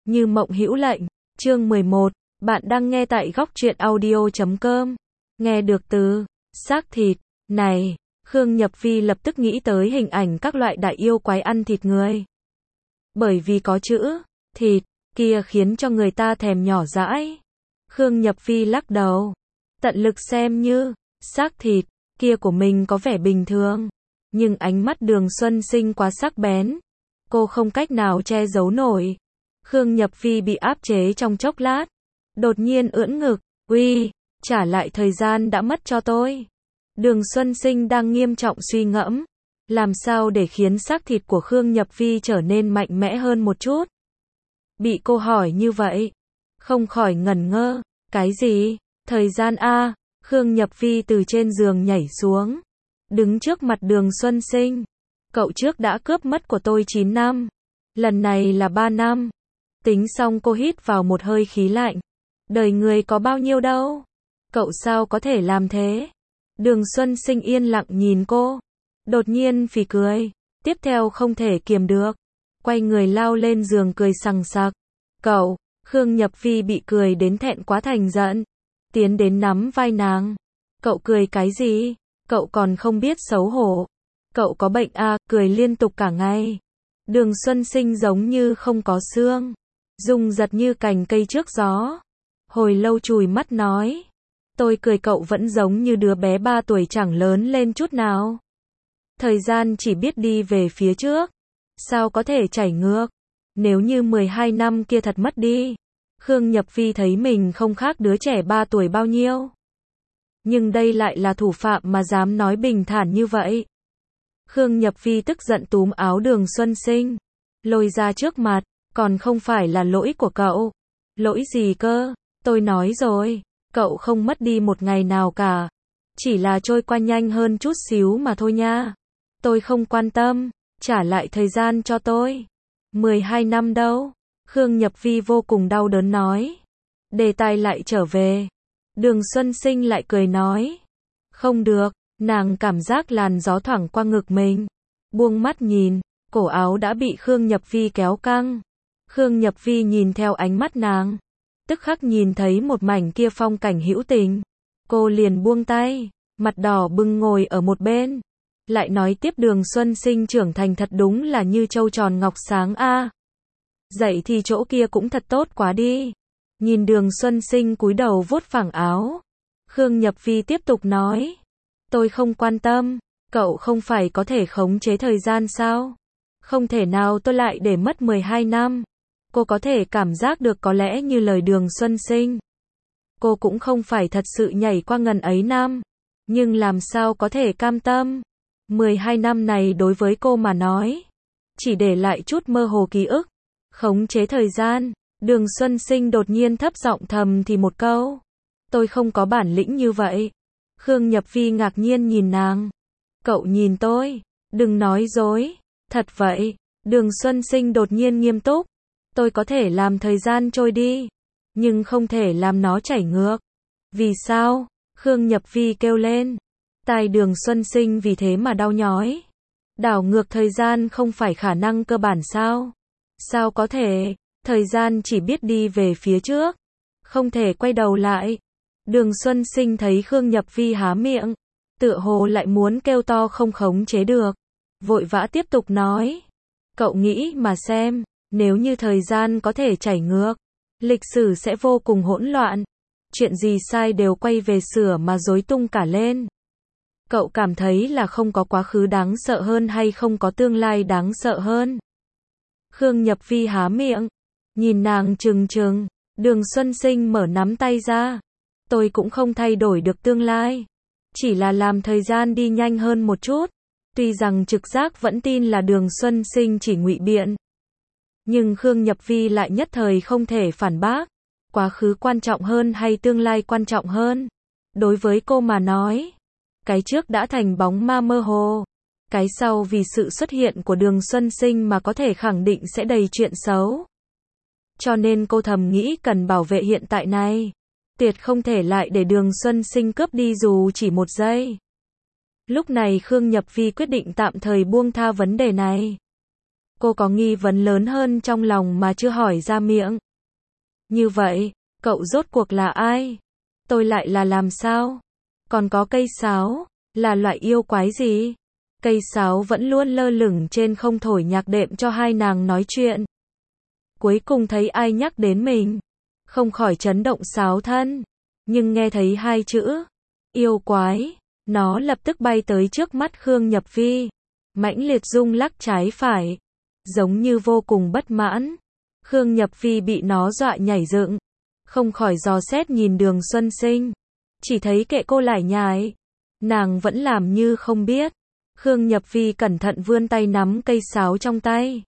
Như mộng hữu lệnh, chương 11, bạn đang nghe tại góc truyện audio.com. Nghe được từ xác thịt này, Khương Nhập Vi lập tức nghĩ tới hình ảnh các loại đại yêu quái ăn thịt người. Bởi vì có chữ thịt kia khiến cho người ta thèm nhỏ dãi. Khương Nhập Vi lắc đầu, tận lực xem như xác thịt kia của mình có vẻ bình thường, nhưng ánh mắt Đường Xuân Sinh quá sắc bén, cô không cách nào che giấu nổi. Khương Nhập Vi bị áp chế trong chốc lát, đột nhiên ưỡn ngực, "Uy, trả lại thời gian đã mất cho tôi." Đường Xuân Sinh đang nghiêm trọng suy ngẫm, làm sao để khiến xác thịt của Khương Nhập Vi trở nên mạnh mẽ hơn một chút. Bị cô hỏi như vậy, không khỏi ngẩn ngơ, "Cái gì? Thời gian a?" Khương Nhập Vi từ trên giường nhảy xuống, đứng trước mặt Đường Xuân Sinh. "Cậu trước đã cướp mất của tôi 9 năm, lần này là 3 năm. Tính xong cô hít vào một hơi khí lạnh. "Đời người có bao nhiêu đâu? Cậu sao có thể làm thế?" Đường Xuân Sinh yên lặng nhìn cô, đột nhiên phì cười, tiếp theo không thể kiềm được, quay người lao lên giường cười sằng sặc. "Cậu!" Khương Nhập Vi bị cười đến thẹn quá thành giận, tiến đến nắm vai nàng. "Cậu cười cái gì? Cậu còn không biết xấu hổ. Cậu có bệnh à?" Cười liên tục cả ngày. Đường Xuân Sinh giống như không có xương, rung giật như cành cây trước gió. Hồi lâu chùi mắt nói, "Tôi cười cậu vẫn giống như đứa bé 3 tuổi chẳng lớn lên chút nào. Thời gian chỉ biết đi về phía trước, sao có thể chảy ngược. Nếu như 12 năm kia thật mất đi." Khương Nhập Vi thấy mình không khác đứa trẻ 3 tuổi bao nhiêu. Nhưng đây lại là thủ phạm mà dám nói bình thản như vậy. Khương Nhập Vi tức giận túm áo Đường Xuân Sinh, lôi ra trước mặt, "Còn không phải là lỗi của cậu." "Lỗi gì cơ? Tôi nói rồi, cậu không mất đi một ngày nào cả. Chỉ là trôi qua nhanh hơn chút xíu mà thôi nha. Tôi không quan tâm, trả lại thời gian cho tôi." 12 năm đâu? Khương Nhập Vi vô cùng đau đớn nói. Đề tài lại trở về. Đường Xuân Sinh lại cười nói, "Không được." Nàng cảm giác làn gió thoảng qua ngực mình, buông mắt nhìn, cổ áo đã bị Khương Nhập Vi kéo căng. Khương Nhập Vi nhìn theo ánh mắt nàng, tức khắc nhìn thấy một mảnh kia phong cảnh hữu tình. Cô liền buông tay, mặt đỏ bừng ngồi ở một bên. Lại nói tiếp, Đường Xuân Sinh trưởng thành thật đúng là như châu tròn ngọc sáng a. Dậy thì chỗ kia cũng thật tốt quá đi. Nhìn Đường Xuân Sinh cúi đầu vuốt phẳng áo, Khương Nhập Vi tiếp tục nói, "Tôi không quan tâm, cậu không phải có thể khống chế thời gian sao? Không thể nào tôi lại để mất 12 năm. Cô có thể cảm giác được có lẽ như lời Đường Xuân Sinh. Cô cũng không phải thật sự nhảy qua ngần ấy năm, nhưng làm sao có thể cam tâm. 12 năm này đối với cô mà nói, chỉ để lại chút mơ hồ ký ức. Khống chế thời gian." Đường Xuân Sinh đột nhiên thấp giọng thầm thì một câu, "Tôi không có bản lĩnh như vậy." Khương Nhập Vi ngạc nhiên nhìn nàng, "Cậu nhìn tôi, đừng nói dối." "Thật vậy." Đường Xuân Sinh đột nhiên nghiêm túc, "Tôi có thể làm thời gian trôi đi, nhưng không thể làm nó chảy ngược." "Vì sao?" Khương Nhập Vi kêu lên. Tai Đường Xuân Sinh vì thế mà đau nhói. "Đảo ngược thời gian không phải khả năng cơ bản sao? Sao có thể? Thời gian chỉ biết đi về phía trước, không thể quay đầu lại." Đường Xuân Sinh thấy Khương Nhập Vi há miệng, tựa hồ lại muốn kêu to không khống chế được, vội vã tiếp tục nói, "Cậu nghĩ mà xem, nếu như thời gian có thể chảy ngược, lịch sử sẽ vô cùng hỗn loạn. Chuyện gì sai đều quay về sửa mà rối tung cả lên. Cậu cảm thấy là không có quá khứ đáng sợ hơn hay không có tương lai đáng sợ hơn?" Khương Nhập Vi há miệng, nhìn nàng trừng trừng. Đường Xuân Sinh mở nắm tay ra, "Tôi cũng không thay đổi được tương lai, chỉ là làm thời gian đi nhanh hơn một chút." Tuy rằng trực giác vẫn tin là Đường Xuân Sinh chỉ ngụy biện, nhưng Khương Nhập Vi lại nhất thời không thể phản bác. Quá khứ quan trọng hơn hay tương lai quan trọng hơn? Đối với cô mà nói, cái trước đã thành bóng ma mơ hồ, cái sau vì sự xuất hiện của Đường Xuân Sinh mà có thể khẳng định sẽ đầy chuyện xấu. Cho nên cô thầm nghĩ cần bảo vệ hiện tại này, tuyệt không thể lại để Đường Xuân Sinh cướp đi dù chỉ một giây. Lúc này Khương Nhập Vi quyết định tạm thời buông tha vấn đề này. Cô có nghi vấn lớn hơn trong lòng mà chưa hỏi ra miệng. Như vậy, cậu rốt cuộc là ai? Tôi lại là làm sao? Còn có cây sáo, là loại yêu quái gì? Cây sáo vẫn luôn lơ lửng trên không thổi nhạc đệm cho hai nàng nói chuyện. Cuối cùng thấy ai nhắc đến mình, không khỏi chấn động sáo thân, nhưng nghe thấy hai chữ yêu quái, nó lập tức bay tới trước mắt Khương Nhập Vi, mãnh liệt rung lắc trái phải, giống như vô cùng bất mãn. Khương Nhập Vi bị nó dọa nhảy dựng, không khỏi dò xét nhìn Đường Xuân Sinh, chỉ thấy kệ cô lải nhải, nàng vẫn làm như không biết. Khương Nhập Vi cẩn thận vươn tay nắm cây sáo trong tay.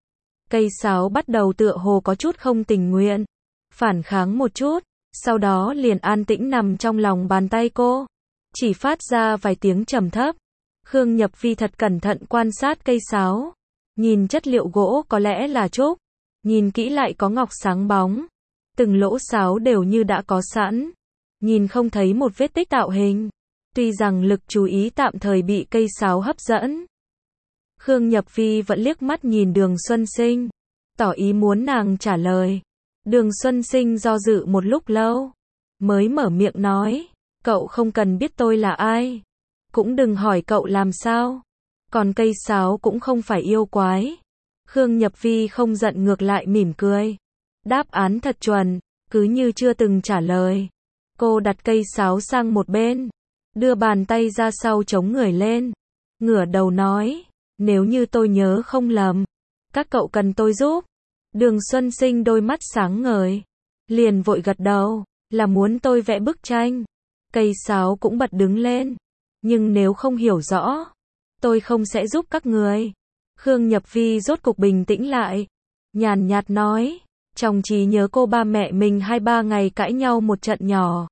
Cây sáo bắt đầu tựa hồ có chút không tình nguyện, phản kháng một chút, sau đó liền an tĩnh nằm trong lòng bàn tay cô, chỉ phát ra vài tiếng trầm thấp. Khương Nhập Vi thật cẩn thận quan sát cây sáo, nhìn chất liệu gỗ có lẽ là trúc, nhìn kỹ lại có ngọc sáng bóng, từng lỗ sáo đều như đã có sẵn, nhìn không thấy một vết tích tạo hình. Tuy rằng lực chú ý tạm thời bị cây sáo hấp dẫn, Khương Nhập Vi vẫn liếc mắt nhìn Đường Xuân Sinh, tỏ ý muốn nàng trả lời. Đường Xuân Sinh do dự một lúc lâu, mới mở miệng nói, cậu không cần biết tôi là ai, cũng đừng hỏi cậu làm sao, còn cây sáo cũng không phải yêu quái. Khương Nhập Vi không giận ngược lại mỉm cười, đáp án thật chuẩn, cứ như chưa từng trả lời. Cô đặt cây sáo sang một bên, đưa bàn tay ra sau chống người lên, ngửa đầu nói, nếu như tôi nhớ không lầm, các cậu cần tôi giúp. Đường Xuân Sinh đôi mắt sáng ngời, liền vội gật đầu, là muốn tôi vẽ bức tranh. Cây sáo cũng bật đứng lên, nhưng nếu không hiểu rõ, tôi không sẽ giúp các người. Khương Nhập Vi rốt cục bình tĩnh lại, nhàn nhạt nói, trong trí nhớ cô ba mẹ mình 2-3 ngày cãi nhau một trận nhỏ,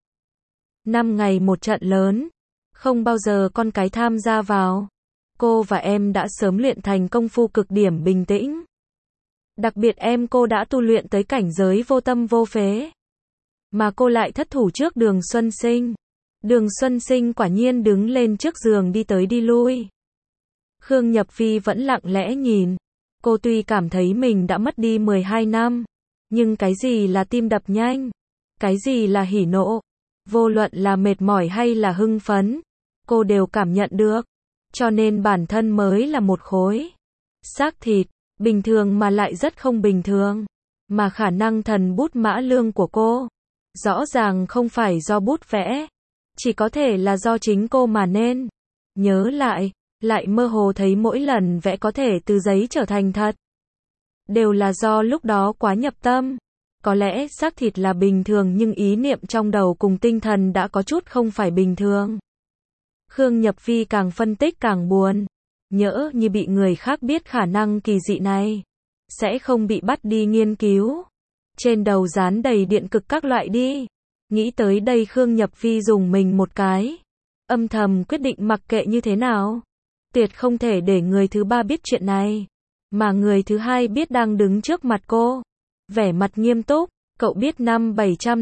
5 ngày một trận lớn, không bao giờ con cái tham gia vào. Cô và em đã sớm luyện thành công phu cực điểm bình tĩnh. Đặc biệt em cô đã tu luyện tới cảnh giới vô tâm vô phế. Mà cô lại thất thủ trước Đường Xuân Sinh. Đường Xuân Sinh quả nhiên đứng lên trước giường đi tới đi lui. Khương Nhập Vi vẫn lặng lẽ nhìn. Cô tuy cảm thấy mình đã mất đi 12 năm, nhưng cái gì là tim đập nhanh, cái gì là hỉ nộ, vô luận là mệt mỏi hay là hưng phấn, cô đều cảm nhận được. Cho nên bản thân mới là một khối xác thịt, bình thường mà lại rất không bình thường. Mà khả năng thần bút mã lương của cô, rõ ràng không phải do bút vẽ, chỉ có thể là do chính cô mà nên. Nhớ lại mơ hồ thấy mỗi lần vẽ có thể từ giấy trở thành thật. Đều là do lúc đó quá nhập tâm. Có lẽ xác thịt là bình thường nhưng ý niệm trong đầu cùng tinh thần đã có chút không phải bình thường. Khương Nhập Vi càng phân tích càng buồn. Nhỡ như bị người khác biết khả năng kỳ dị này, sẽ không bị bắt đi nghiên cứu. Trên đầu dán đầy điện cực các loại đi. Nghĩ tới đây Khương Nhập Vi dùng mình một cái. Âm thầm quyết định mặc kệ như thế nào, tuyệt không thể để người thứ ba biết chuyện này. Mà người thứ hai biết đang đứng trước mặt cô. Vẻ mặt nghiêm túc, cậu biết năm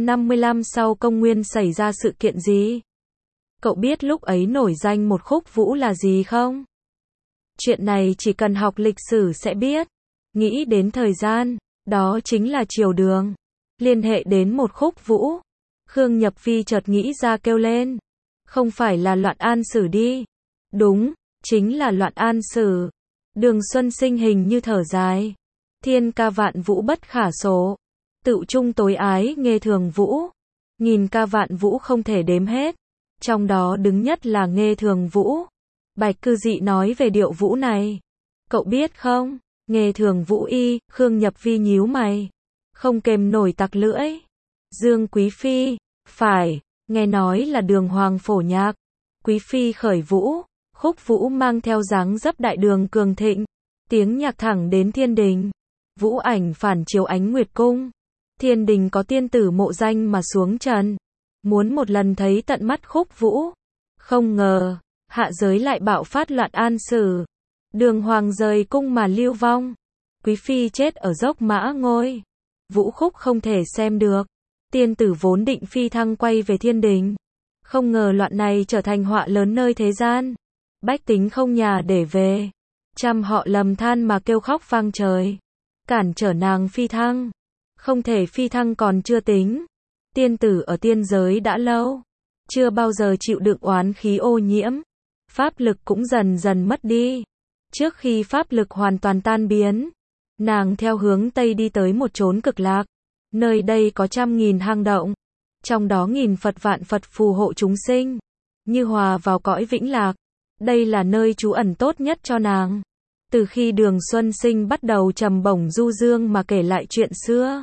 755 sau công nguyên xảy ra sự kiện gì? Cậu biết lúc ấy nổi danh một khúc vũ là gì không? Chuyện này chỉ cần học lịch sử sẽ biết. Nghĩ đến thời gian, đó chính là triều Đường. Liên hệ đến một khúc vũ. Khương Nhập Vi chợt nghĩ ra kêu lên. Không phải là Loạn An Sử đi. Đúng, chính là Loạn An Sử. Đường Xuân Sinh hình như thở dài. Thiên ca vạn vũ bất khả số. Tự trung tối ái nghê thường vũ. Nghìn ca vạn vũ không thể đếm hết. Trong đó đứng nhất là nghê thường vũ. Bạch Cư Dị nói về điệu vũ này. Cậu biết không? Nghê thường vũ y, Khương Nhập Vi nhíu mày. Không kềm nổi tặc lưỡi. Dương Quý Phi, phải, nghe nói là Đường Hoàng phổ nhạc. Quý Phi khởi vũ, khúc vũ mang theo dáng dấp đại đường cường thịnh. Tiếng nhạc thẳng đến thiên đình. Vũ ảnh phản chiếu ánh nguyệt cung. Thiên đình có tiên tử mộ danh mà xuống trần. Muốn một lần thấy tận mắt khúc vũ. Không ngờ, hạ giới lại bạo phát Loạn An Sử. Đường Hoàng rời cung mà lưu vong. Quý Phi chết ở dốc Mã Ngôi. Vũ khúc không thể xem được. Tiên tử vốn định phi thăng quay về thiên đình. Không ngờ loạn này trở thành họa lớn nơi thế gian. Bách tính không nhà để về. Trăm họ lầm than mà kêu khóc vang trời. Cản trở nàng phi thăng. Không thể phi thăng còn chưa tính. Tiên tử ở tiên giới đã lâu. Chưa bao giờ chịu đựng oán khí ô nhiễm. Pháp lực cũng dần dần mất đi. Trước khi pháp lực hoàn toàn tan biến, nàng theo hướng Tây đi tới một chốn cực lạc. Nơi đây có 100.000 hang động. Trong đó nghìn Phật vạn Phật phù hộ chúng sinh. Như hòa vào cõi vĩnh lạc. Đây là nơi trú ẩn tốt nhất cho nàng. Từ khi Đường Xuân Sinh bắt đầu trầm bổng du dương mà kể lại chuyện xưa,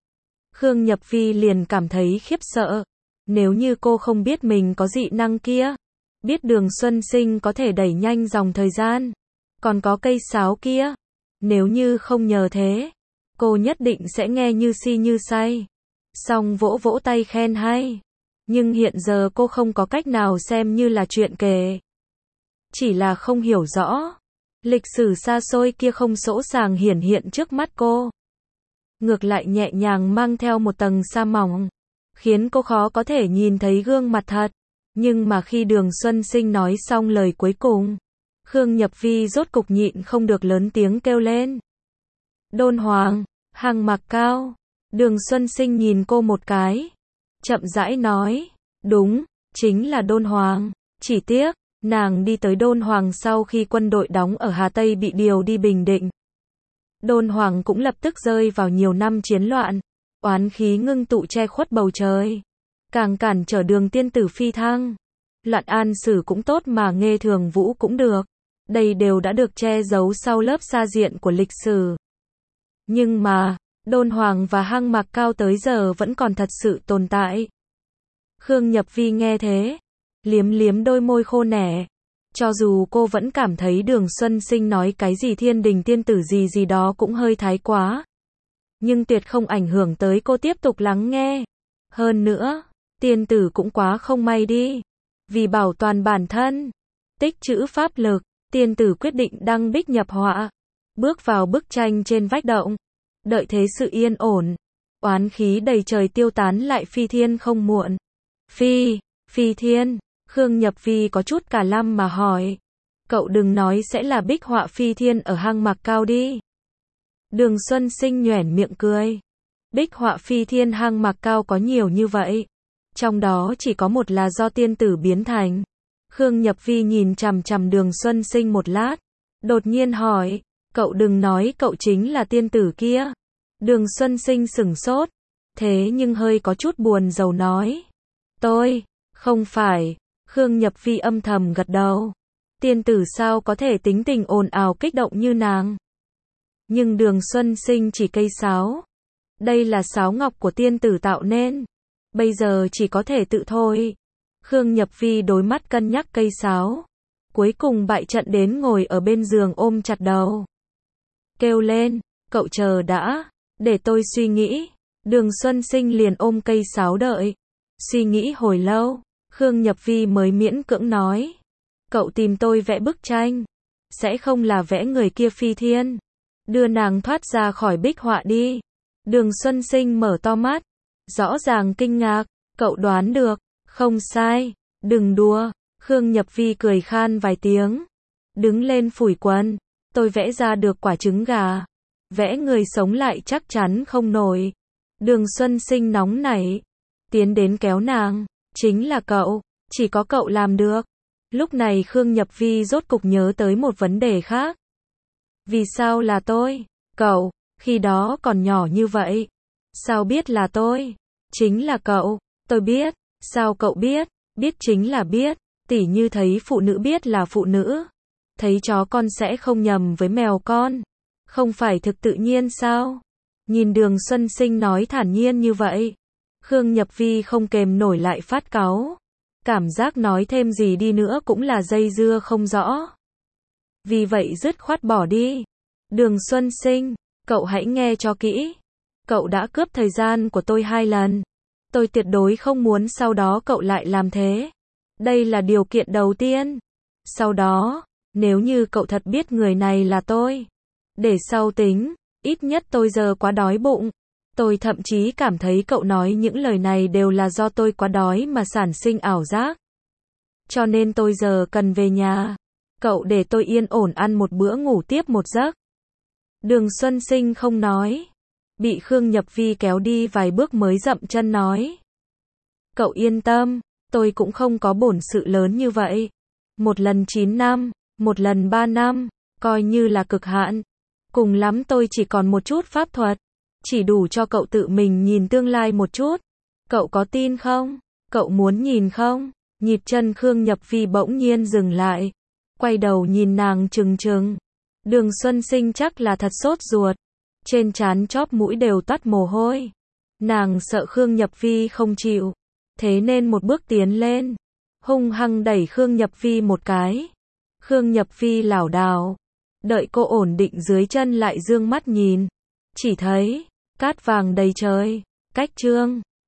Khương Nhập Vi liền cảm thấy khiếp sợ. Nếu như cô không biết mình có dị năng kia, biết Đường Xuân Sinh có thể đẩy nhanh dòng thời gian, còn có cây sáo kia, nếu như không nhờ thế, cô nhất định sẽ nghe như si như say. Xong vỗ vỗ tay khen hay. Nhưng hiện giờ cô không có cách nào xem như là chuyện kể. Chỉ là không hiểu rõ. Lịch sử xa xôi kia không sỗ sàng hiển hiện trước mắt cô. Ngược lại nhẹ nhàng mang theo một tầng sa mỏng, khiến cô khó có thể nhìn thấy gương mặt thật. Nhưng mà khi Đường Xuân Sinh nói xong lời cuối cùng, Khương Nhập Vi rốt cục nhịn không được lớn tiếng kêu lên. Đôn Hoàng, hang Mạc Cao. Đường Xuân Sinh nhìn cô một cái, chậm rãi nói, đúng, chính là Đôn Hoàng. Chỉ tiếc, nàng đi tới Đôn Hoàng sau khi quân đội đóng ở Hà Tây bị điều đi Bình Định. Đôn Hoàng cũng lập tức rơi vào nhiều năm chiến loạn, oán khí ngưng tụ che khuất bầu trời, càng cản trở Đường tiên tử phi thăng. Loạn An Sử cũng tốt mà Nghê Thường Vũ cũng được, đây đều đã được che giấu sau lớp sa diện của lịch sử. Nhưng mà, Đôn Hoàng và hang Mạc Cao tới giờ vẫn còn thật sự tồn tại. Khương Nhập Vi nghe thế, liếm liếm đôi môi khô nẻ. Cho dù cô vẫn cảm thấy Đường Xuân Sinh nói cái gì thiên đình tiên tử gì gì đó cũng hơi thái quá, nhưng tuyệt không ảnh hưởng tới cô tiếp tục lắng nghe. Hơn nữa, tiên tử cũng quá không may đi. Vì bảo toàn bản thân, tích trữ pháp lực, tiên tử quyết định đăng bích nhập họa, bước vào bức tranh trên vách động, đợi thế sự yên ổn, oán khí đầy trời tiêu tán lại phi thiên không muộn. Phi thiên, Khương Nhập Vi có chút cả lăm mà hỏi. Cậu đừng nói sẽ là bích họa phi thiên ở hang Mạc Cao đi. Đường Xuân Sinh nhoẻn miệng cười. Bích họa phi thiên hang Mạc Cao có nhiều như vậy. Trong đó chỉ có một là do tiên tử biến thành. Khương Nhập Vi nhìn chằm chằm Đường Xuân Sinh một lát, đột nhiên hỏi, cậu đừng nói cậu chính là tiên tử kia. Đường Xuân Sinh sửng sốt, thế nhưng hơi có chút buồn rầu nói, tôi, không phải. Khương Nhập Vi âm thầm gật đầu. Tiên tử sao có thể tính tình ồn ào kích động như nàng. Nhưng Đường Xuân Sinh chỉ cây sáo. Đây là sáo ngọc của tiên tử tạo nên. Bây giờ chỉ có thể tự thôi. Khương Nhập Vi đối mắt cân nhắc cây sáo. Cuối cùng bại trận đến ngồi ở bên giường ôm chặt đầu. Kêu lên, cậu chờ đã, để tôi suy nghĩ. Đường Xuân Sinh liền ôm cây sáo đợi. Suy nghĩ hồi lâu, Khương Nhập Vi mới miễn cưỡng nói. Cậu tìm tôi vẽ bức tranh. Sẽ không là vẽ người kia phi thiên. Đưa nàng thoát ra khỏi bích họa đi. Đường Xuân Sinh mở to mắt. Rõ ràng kinh ngạc. Cậu đoán được. Không sai. Đừng đùa. Khương Nhập Vi cười khan vài tiếng. Đứng lên phủi quần. Tôi vẽ ra được quả trứng gà. Vẽ người sống lại chắc chắn không nổi. Đường Xuân Sinh nóng nảy. Tiến đến kéo nàng. Chính là cậu. Chỉ có cậu làm được. Lúc này Khương Nhập Vi rốt cục nhớ tới một vấn đề khác. Vì sao là tôi? Cậu, khi đó còn nhỏ như vậy. Sao biết là tôi? Chính là cậu. Tôi biết. Sao cậu biết? Biết chính là biết. Tỉ như thấy phụ nữ biết là phụ nữ. Thấy chó con sẽ không nhầm với mèo con. Không phải thực tự nhiên sao? Nhìn Đường Xuân Sinh nói thản nhiên như vậy. Khương Nhập Vi không kềm nổi lại phát cáu. Cảm giác nói thêm gì đi nữa cũng là dây dưa không rõ. Vì vậy dứt khoát bỏ đi. Đường Xuân Sinh, cậu hãy nghe cho kỹ. Cậu đã cướp thời gian của tôi 2 lần. Tôi tuyệt đối không muốn sau đó cậu lại làm thế. Đây là điều kiện đầu tiên. Sau đó, nếu như cậu thật biết người này là tôi, để sau tính, ít nhất tôi giờ quá đói bụng. Tôi thậm chí cảm thấy cậu nói những lời này đều là do tôi quá đói mà sản sinh ảo giác. Cho nên tôi giờ cần về nhà. Cậu để tôi yên ổn ăn một bữa ngủ tiếp một giấc. Đường Xuân Sinh không nói. Bị Khương Nhập Vi kéo đi vài bước mới dậm chân nói. Cậu yên tâm, tôi cũng không có bổn sự lớn như vậy. Một lần 9 năm, một lần 3 năm, coi như là cực hạn. Cùng lắm tôi chỉ còn một chút pháp thuật. Chỉ đủ cho cậu tự mình nhìn tương lai một chút. Cậu có tin không? Cậu muốn nhìn không? Nhịp chân Khương Nhập Vi bỗng nhiên dừng lại. Quay đầu nhìn nàng trừng trừng. Đường Xuân Sinh chắc là thật sốt ruột. Trên trán chóp mũi đều toát mồ hôi. Nàng sợ Khương Nhập Vi không chịu. Thế nên một bước tiến lên. Hung hăng đẩy Khương Nhập Vi một cái. Khương Nhập Vi lảo đảo. Đợi cô ổn định dưới chân lại dương mắt nhìn. Chỉ thấy cát vàng đầy trời. Cách chương